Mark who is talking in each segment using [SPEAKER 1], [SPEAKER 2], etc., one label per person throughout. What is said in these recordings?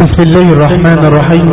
[SPEAKER 1] بسم الله الرحمن الرحيم.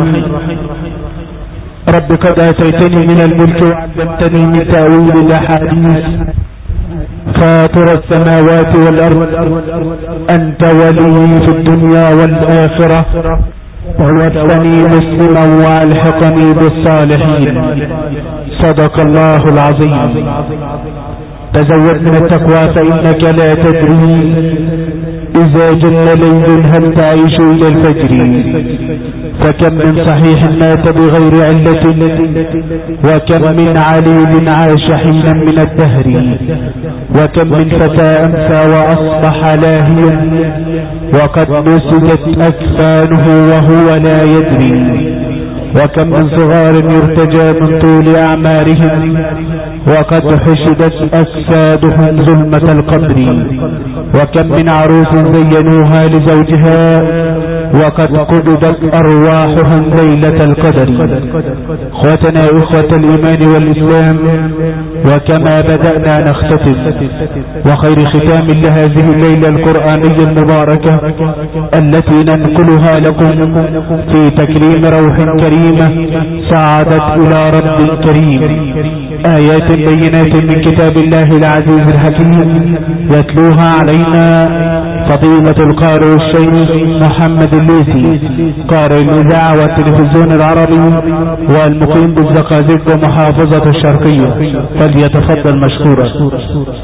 [SPEAKER 1] رب قد آتيتني من الملك وعلمتني من تأويل الأحاديث فاطر السماوات والأرض أنت ولي في الدنيا والآخرة ووفقني مسلما والحقني بالصالحين. صدق الله العظيم. تزود من التقوى فإنك لا تدري إذا جن ليل هل تعيش إلى الفجر. فكم من صحيح مات بغير علة وكم من عليل عاش حينا من الدهر وكم من فتى أمسى وأصبح لاهيا وقد نسجت أكفانه وهو لا يدري. وكم من صغار يرتجى من طول أعمارهم وقد حشدت أجسادهم ظلمة القبر. وكم من عروس زينوها لزوجها وقد قبضت أرواحهم ليلة القدر. اخوتنا إخوة الإيمان والإسلام، وكما بدأنا نختتم وخير ختام لهذه الليلة القرآنية المباركة التي ننقلها لكم في تكريم روح كريمة سعدت إلى رب كريم، آيات بينات من كتاب الله العزيز الحكيم يتلوها علينا فضيلة القارئ الشيخ محمد الليثي قارئ الإذاعة والتلفزيون العربي والمقيم بالزقازيق ومحافظة الشرقية، فليتفضل مشكورا.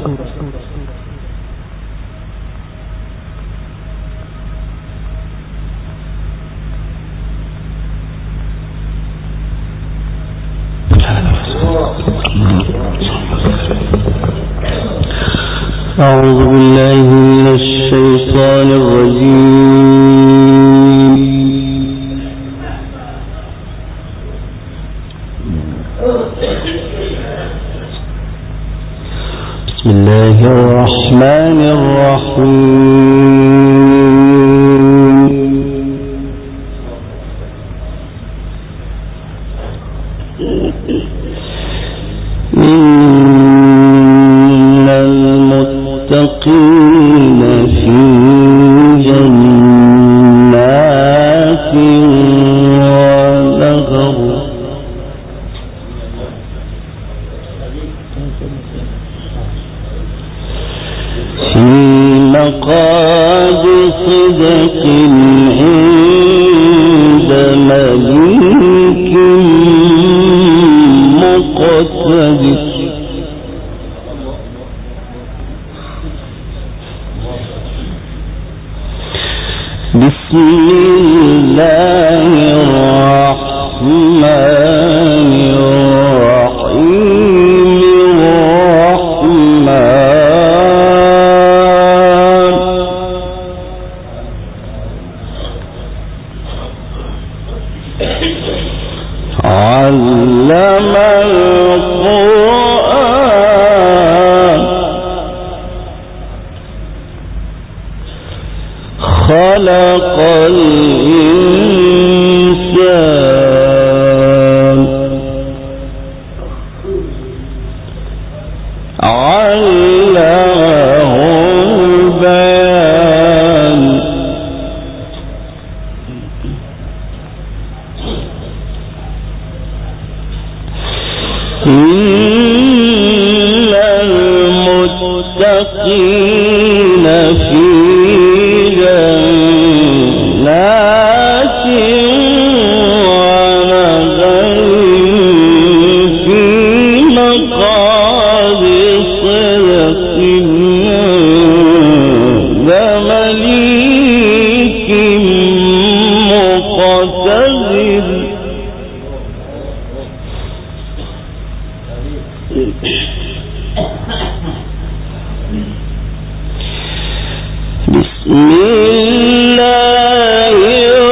[SPEAKER 2] أعوذ بالله من الشيطان الرجيم. بسم الله الرحمن الرحيم. المتقين في جنات ونهر في مقعد صدق عند مليك مقتدر. بسم الله الرحمن الرحيم. علم القرآن خلق الإنسان علمه البيان. إن المتقين في جنات ونهر في مقعد صدق عند مليك مقتدر. بسم الله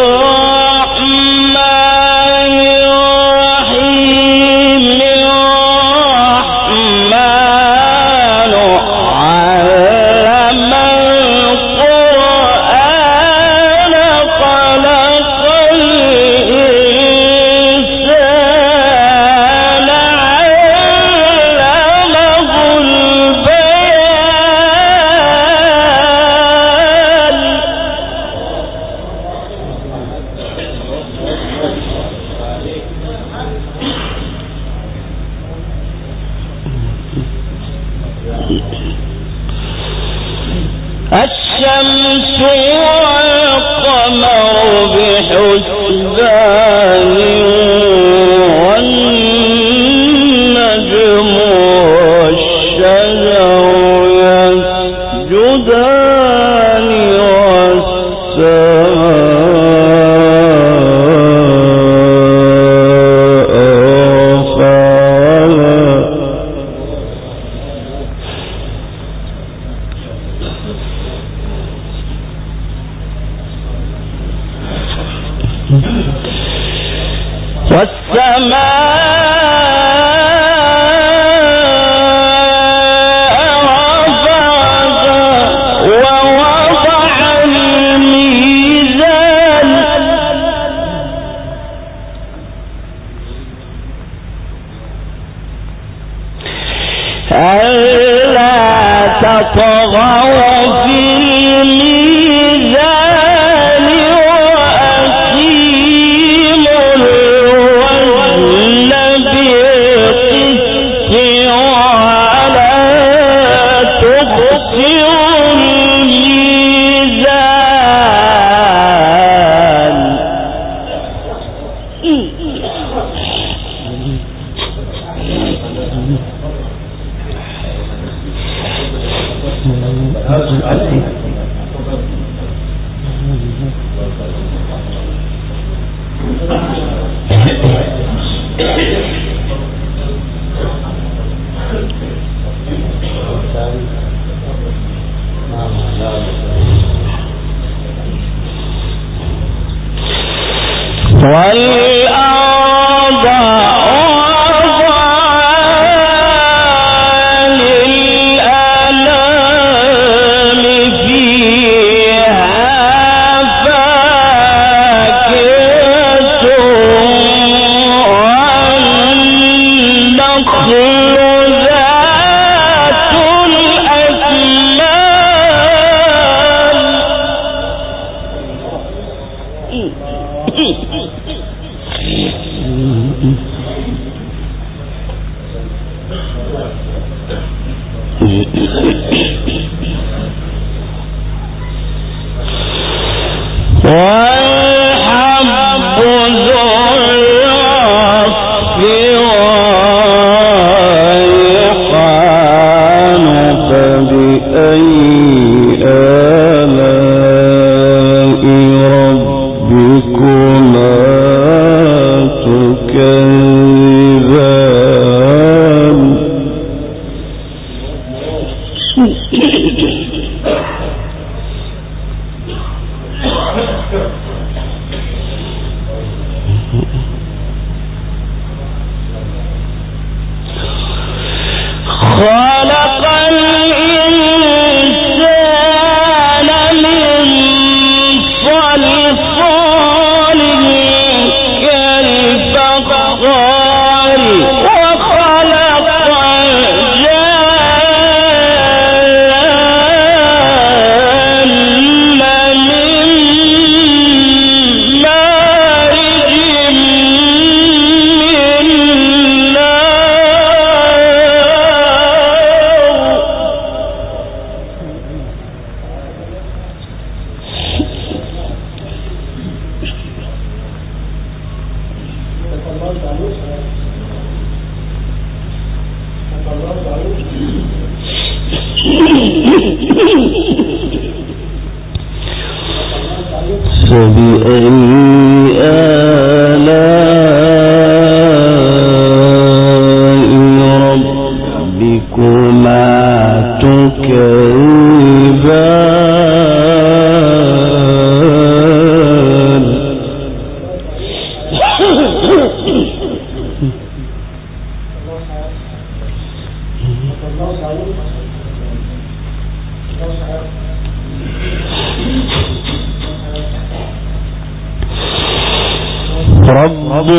[SPEAKER 2] رب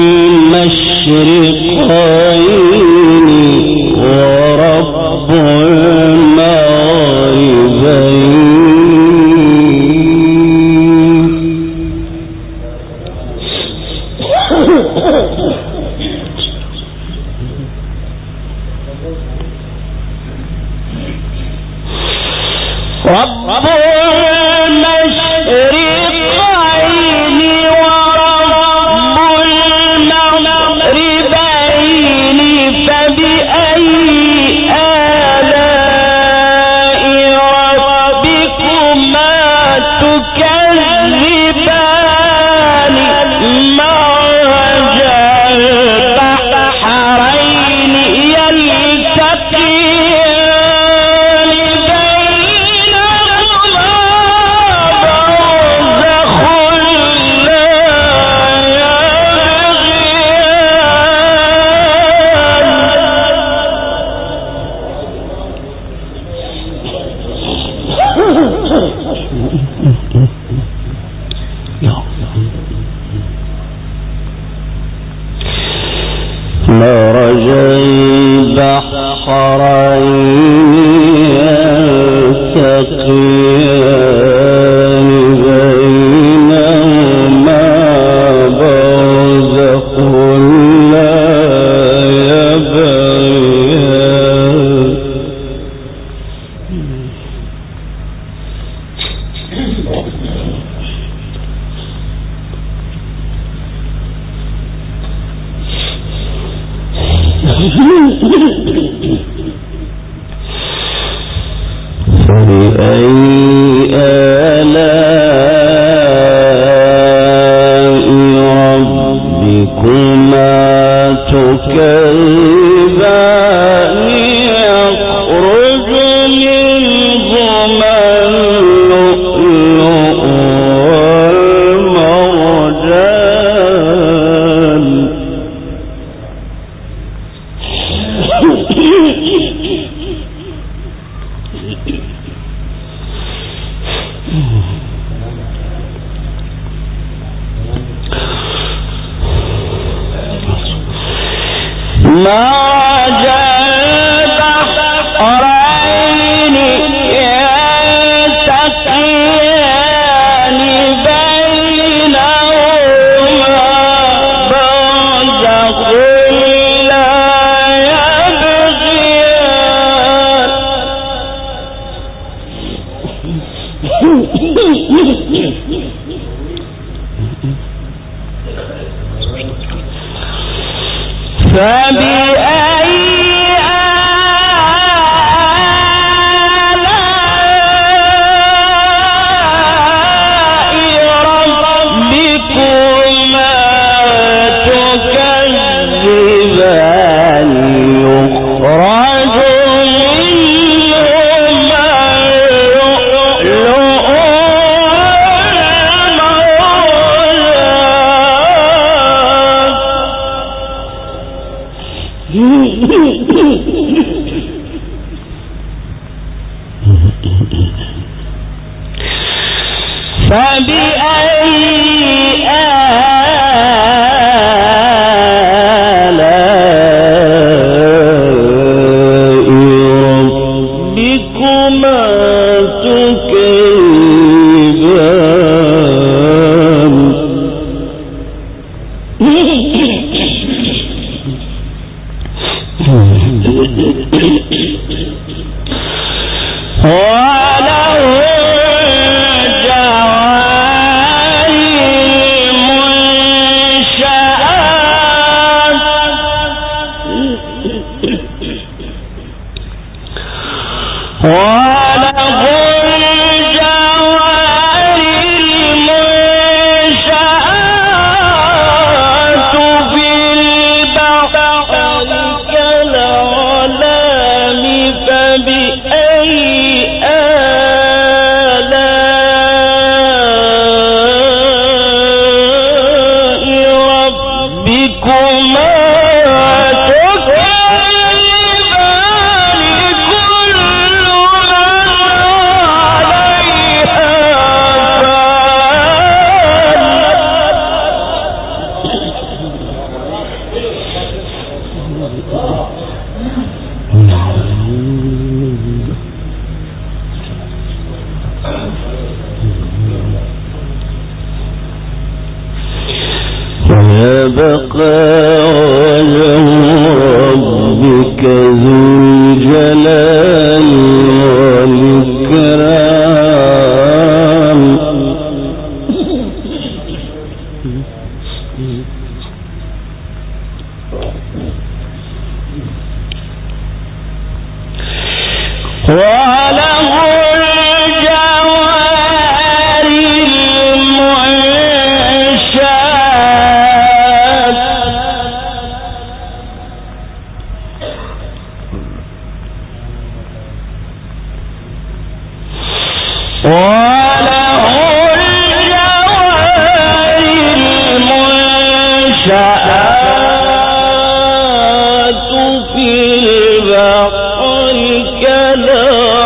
[SPEAKER 2] المشرقين ورب المغربين مرج البحرين يلتقيان بينهما برزخ لا يبغيان فبأي آلاء ربكما تكذبان يخرج منهما اللؤلؤ والمرجان مرج البحرين يلتقيان بينهما برزخ لا يبغيان فبأي آلاء ربكما تكذبان يخرج منهما اللؤلؤ فبأي آلاء ربكما تكذبان وله الجوار المنشآت في البحر كالأعلام فبأي آلاء ربكما تكذبان كل من عليها ويبقى وجه ربك ذو الجلال والإكرام وله الجوار المنشآت في البحر كالأعلام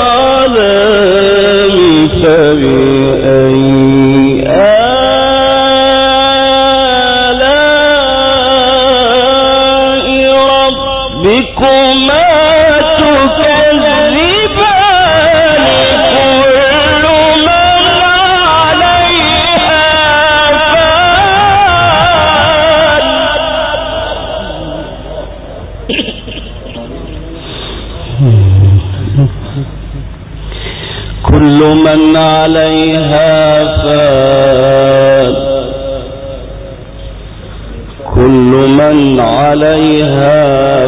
[SPEAKER 2] من عليها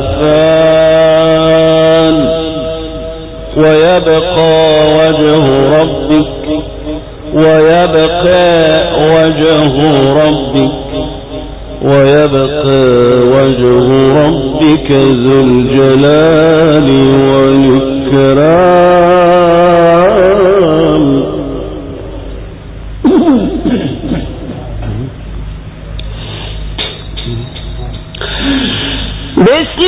[SPEAKER 2] فان ويبقى وجه ربك ذو الجلال والإكرام. بسم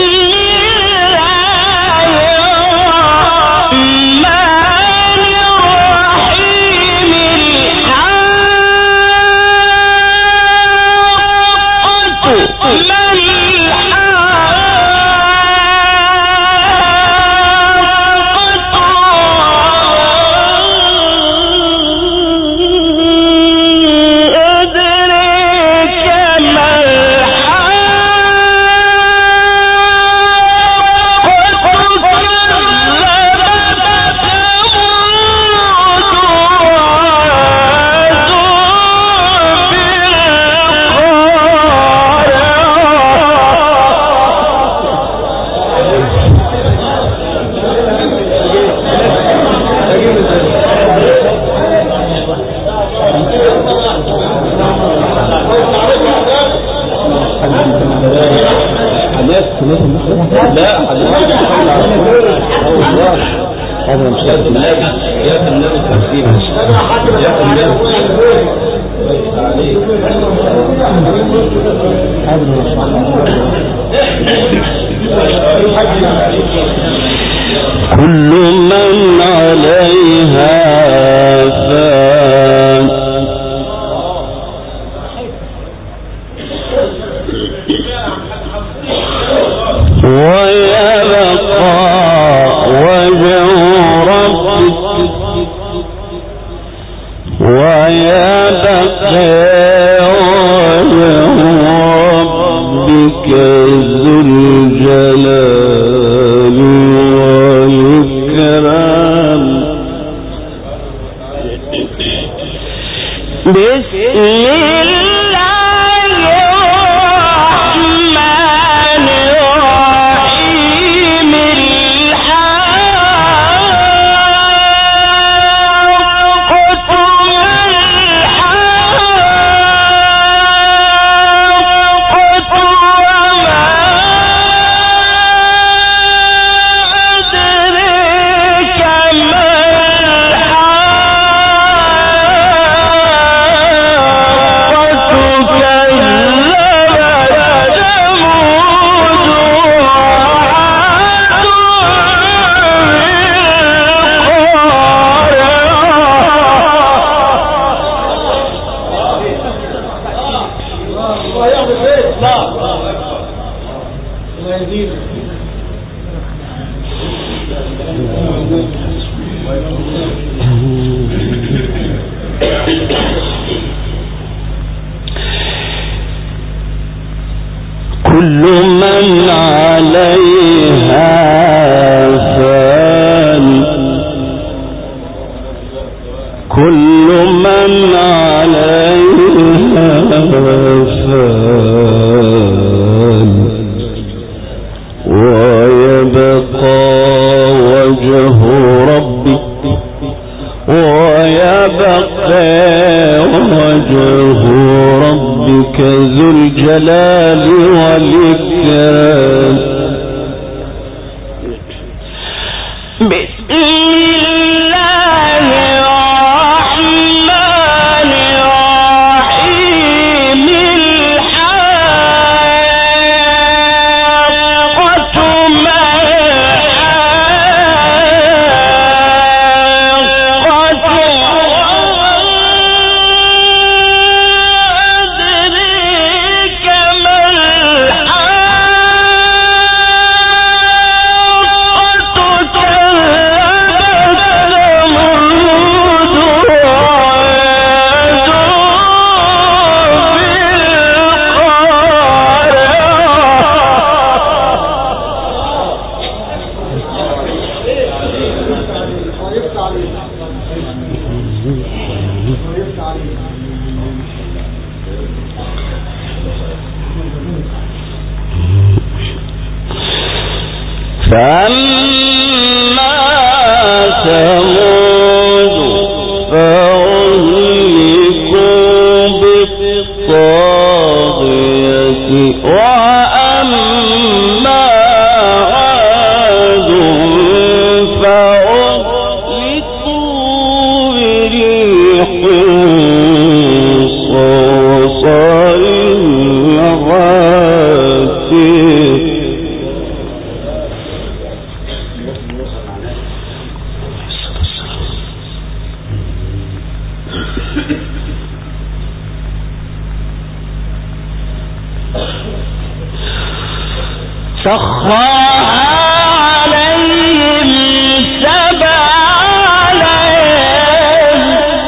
[SPEAKER 2] كل من عليها فان ويبقى وجه ربك ذو الجلال والإكرام. بسم كل من عليها فان كل من عليها فان ويبقى وجه ربك ذو الجلال والإكرام. بسم الله الرحمن الرحيم. الحاقة ما الحاقة فأما ثمود فأهلكوا بالطاغية وأما عاد فأهلكوا بريح صرصر عاتية. سخرها عليهم 7 ليال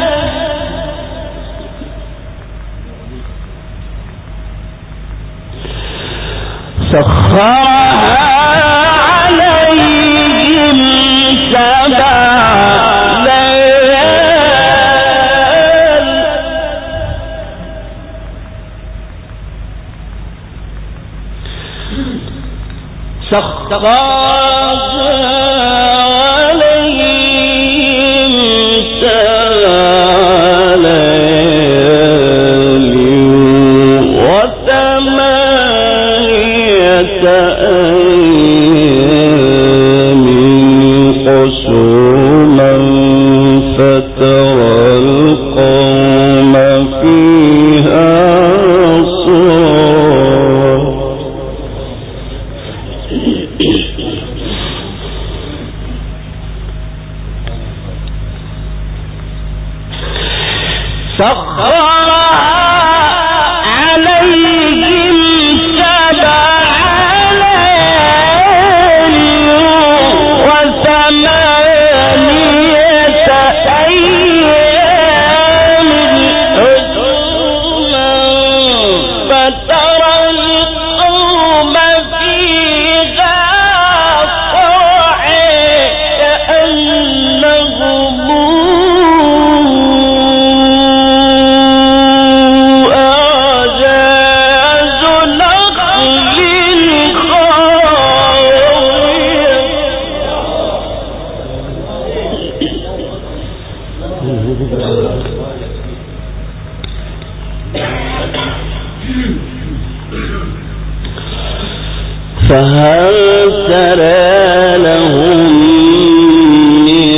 [SPEAKER 2] فهل ترى لهم من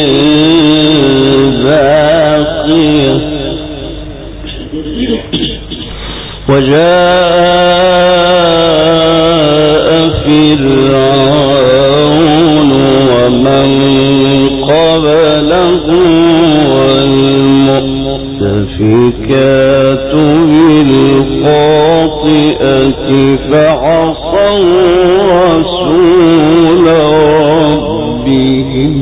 [SPEAKER 2] باقية وجاء فرعون ومن قبله والمؤتفكات بالخاطئة فعصوا رسول ربهم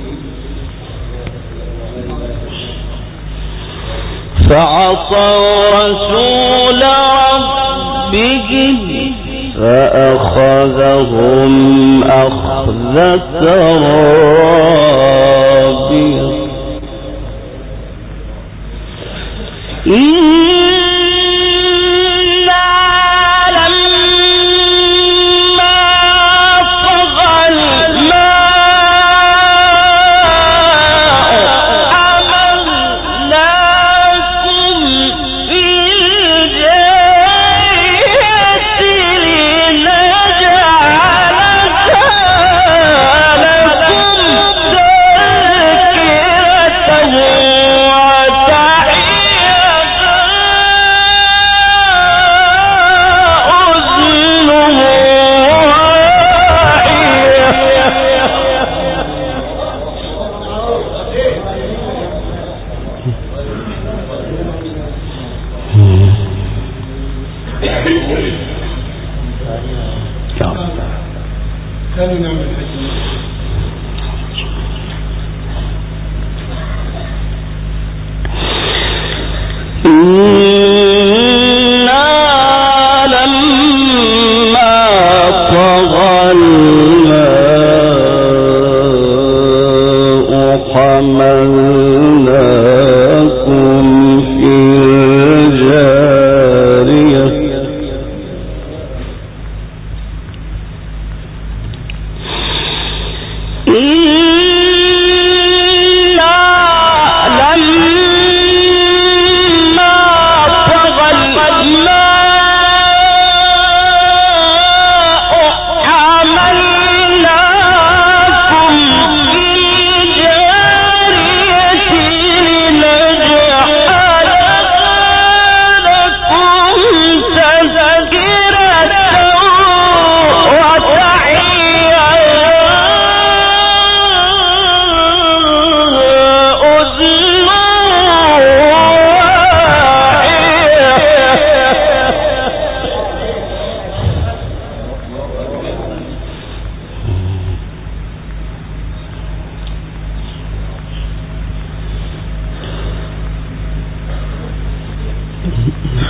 [SPEAKER 2] فأخذهم أخذة رابية.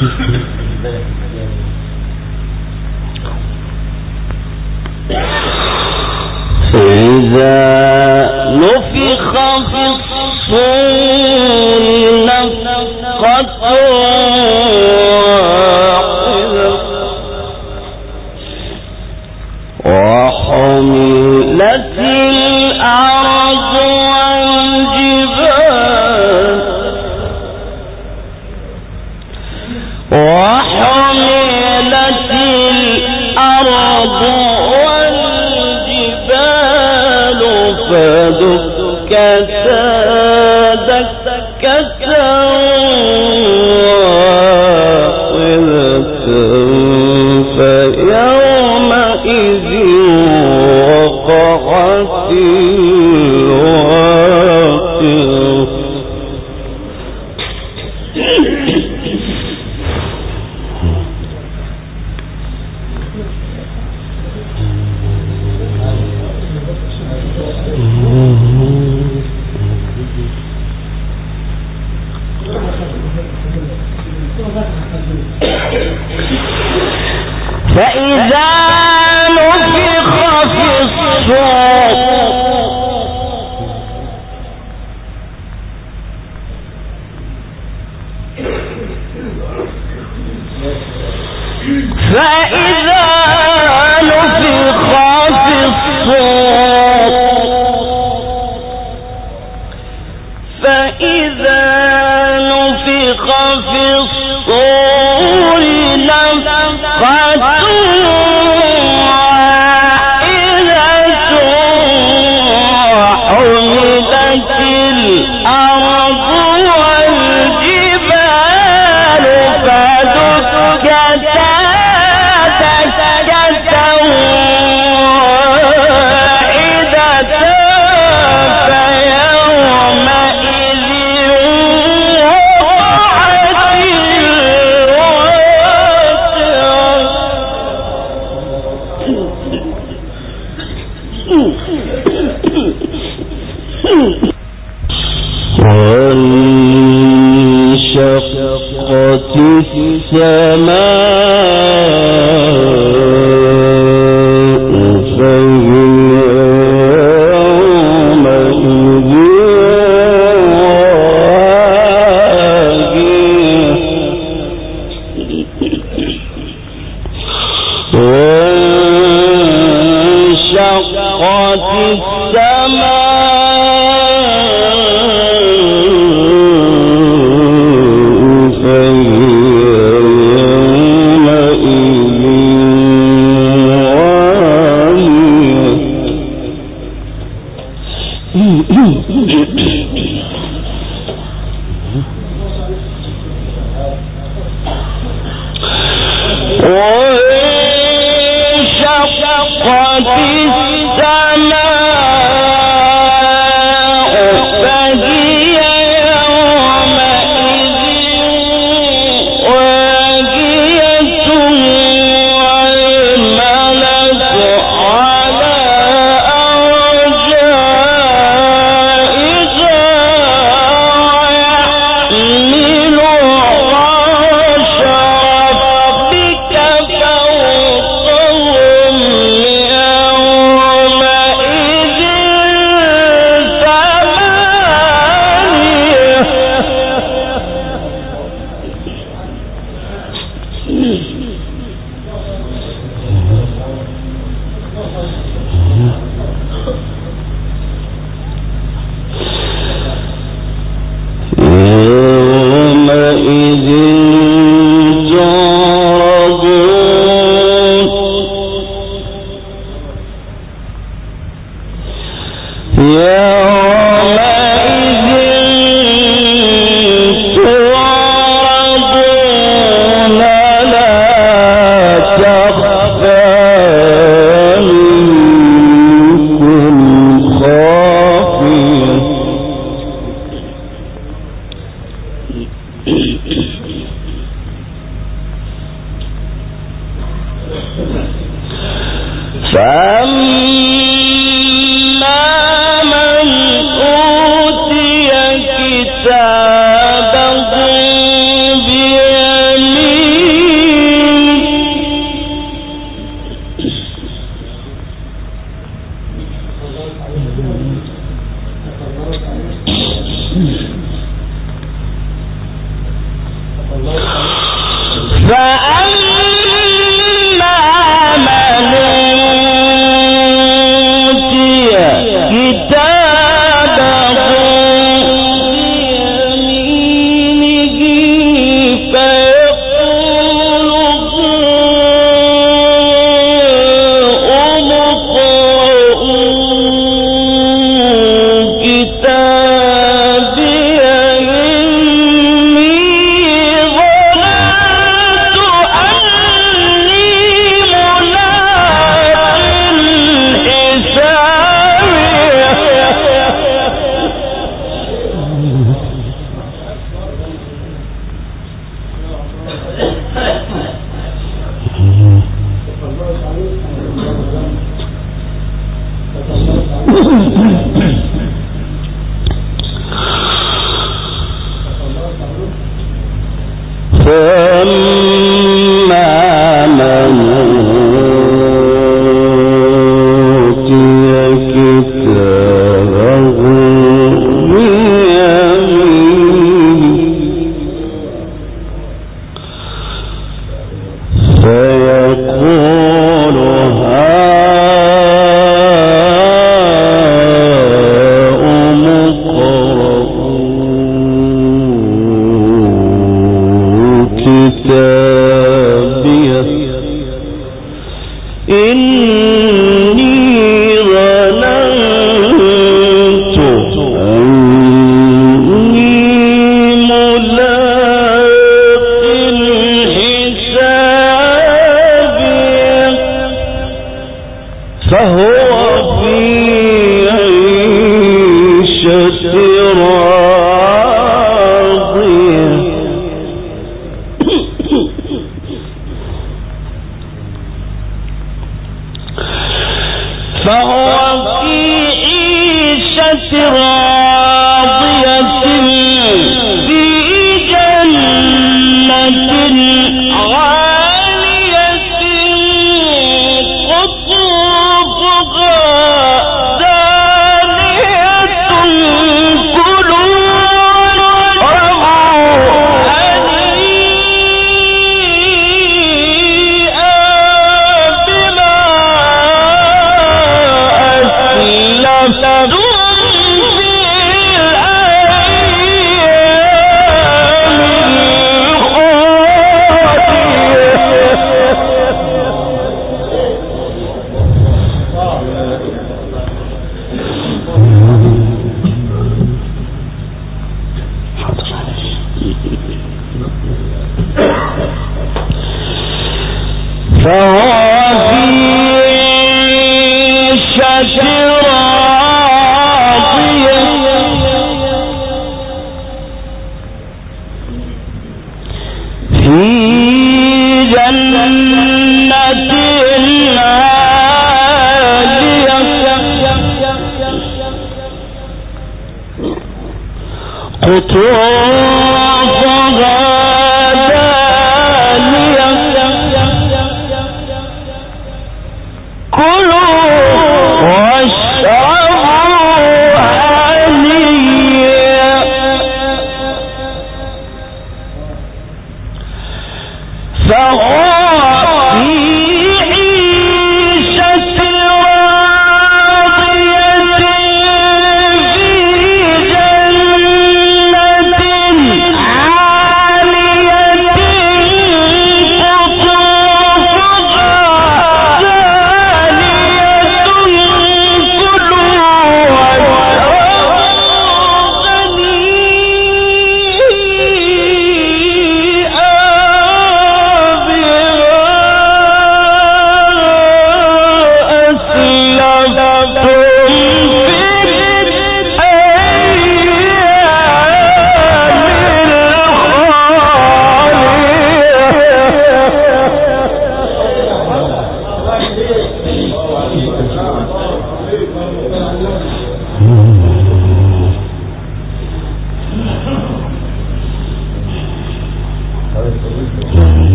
[SPEAKER 2] فإذا نفخ في الصور نفخة وحملت الأرض والجبال فدكتا دكة واحدة فيومئذ وقعت الواقعة فإذا نفخ في الصور وانشقت السماء فهي يومئذ وانشقت السماء فأما من أوتي كتابه بيمينه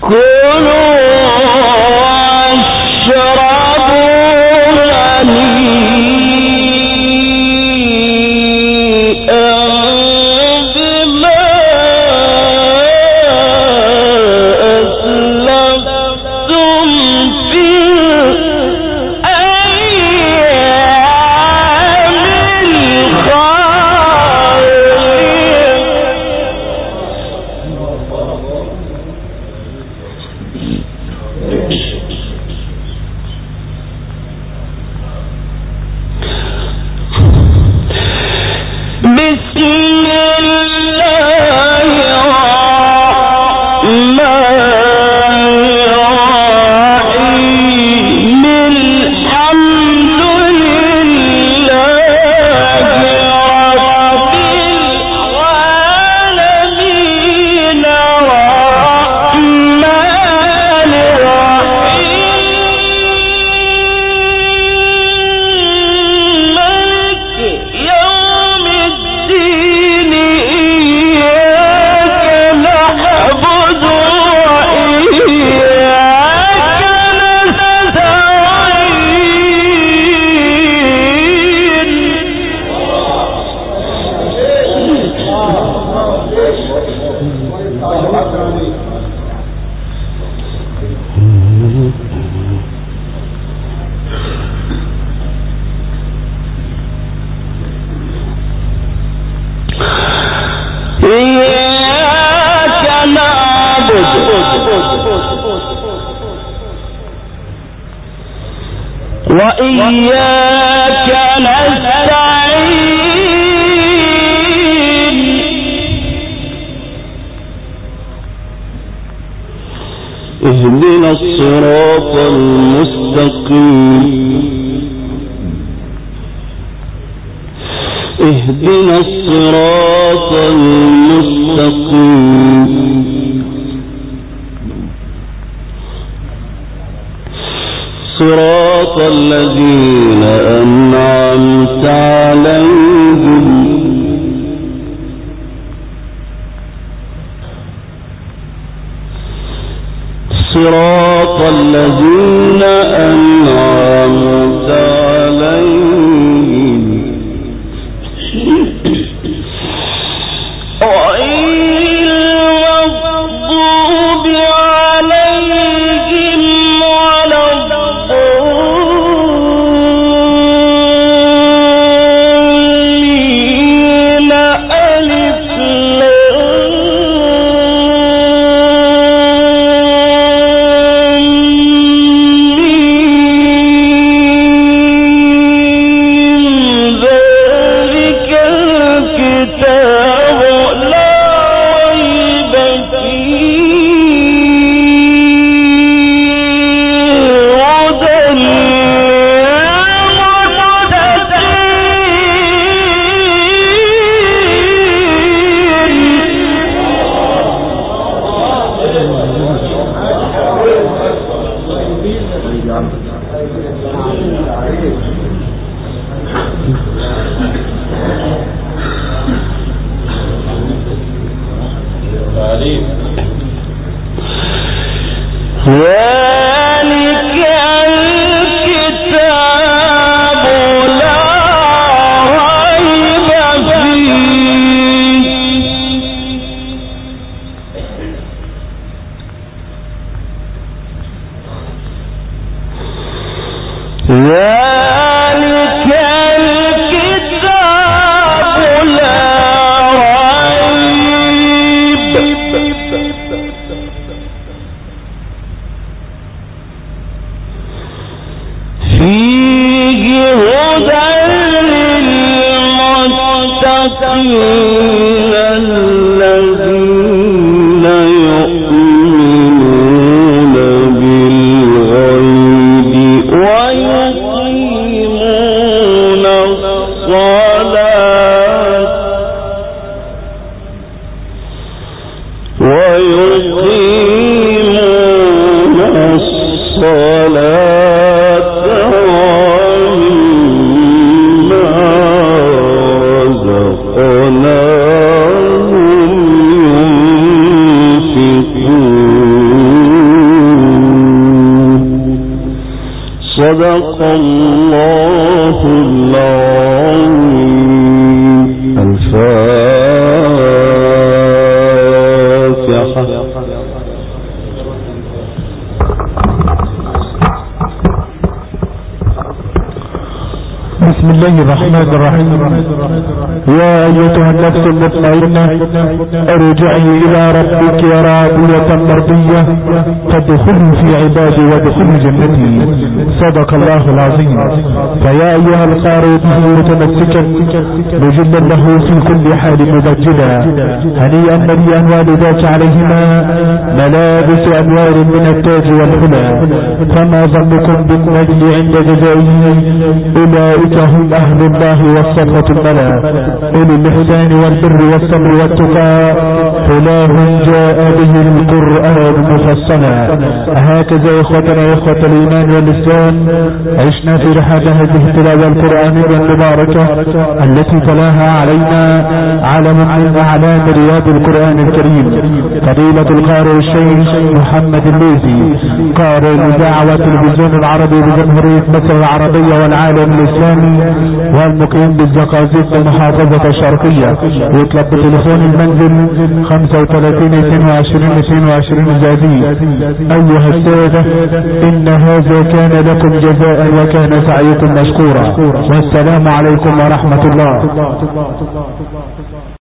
[SPEAKER 2] وإياك نستعين اهدنا الصراط المستقيم اهدنا الصراط المستقيم صراط الذين أنعمت عليهم صراط الذين أنعمت عليهم ويقيمون الصلاة ومما رزقناهم صدق الله العظيم. الفاتحة.
[SPEAKER 1] بسم الله الرحمن الرحيم. يا أيتها النفس المطمئنة ارجعي إلى ربك راضية مرضية فادخلي في عبادي وادخلي جنتي. صدق الله العظيم. فيا أيها القارئ به متمسكا مجلا له في كل حال مبجلا هنيئا مريئا والداك عليهما ملابس أنوار من التاج والحلى فما ظنكم بالنجل عند جزائه أولئك هم أهل الله والصفة الملا أولي الإحسان والبر والصبر والتقى فلاهم جاء به القرآن مفصلا. هكذا إخوتنا إخوة الإيمان والإسلام عشنا في رحاب هذه التلاوة القرآنية المباركة التي تلاها علينا علم من أعلام رياض القرآن الكريم فضيلة القارئ الشيخ محمد الليثي قارئ الإذاعة والتلفزيون العربي بجمهورية مصر العربية والعالم الإسلامي والمقيم بالزقازيق بمحافظة الشرقية. يطلب بتليفون المنزل 35-22-22 زازي. أيها السادة إن هذا كان لكم جزاء وكان سعيكم مشكورا والسلام عليكم ورحمة الله.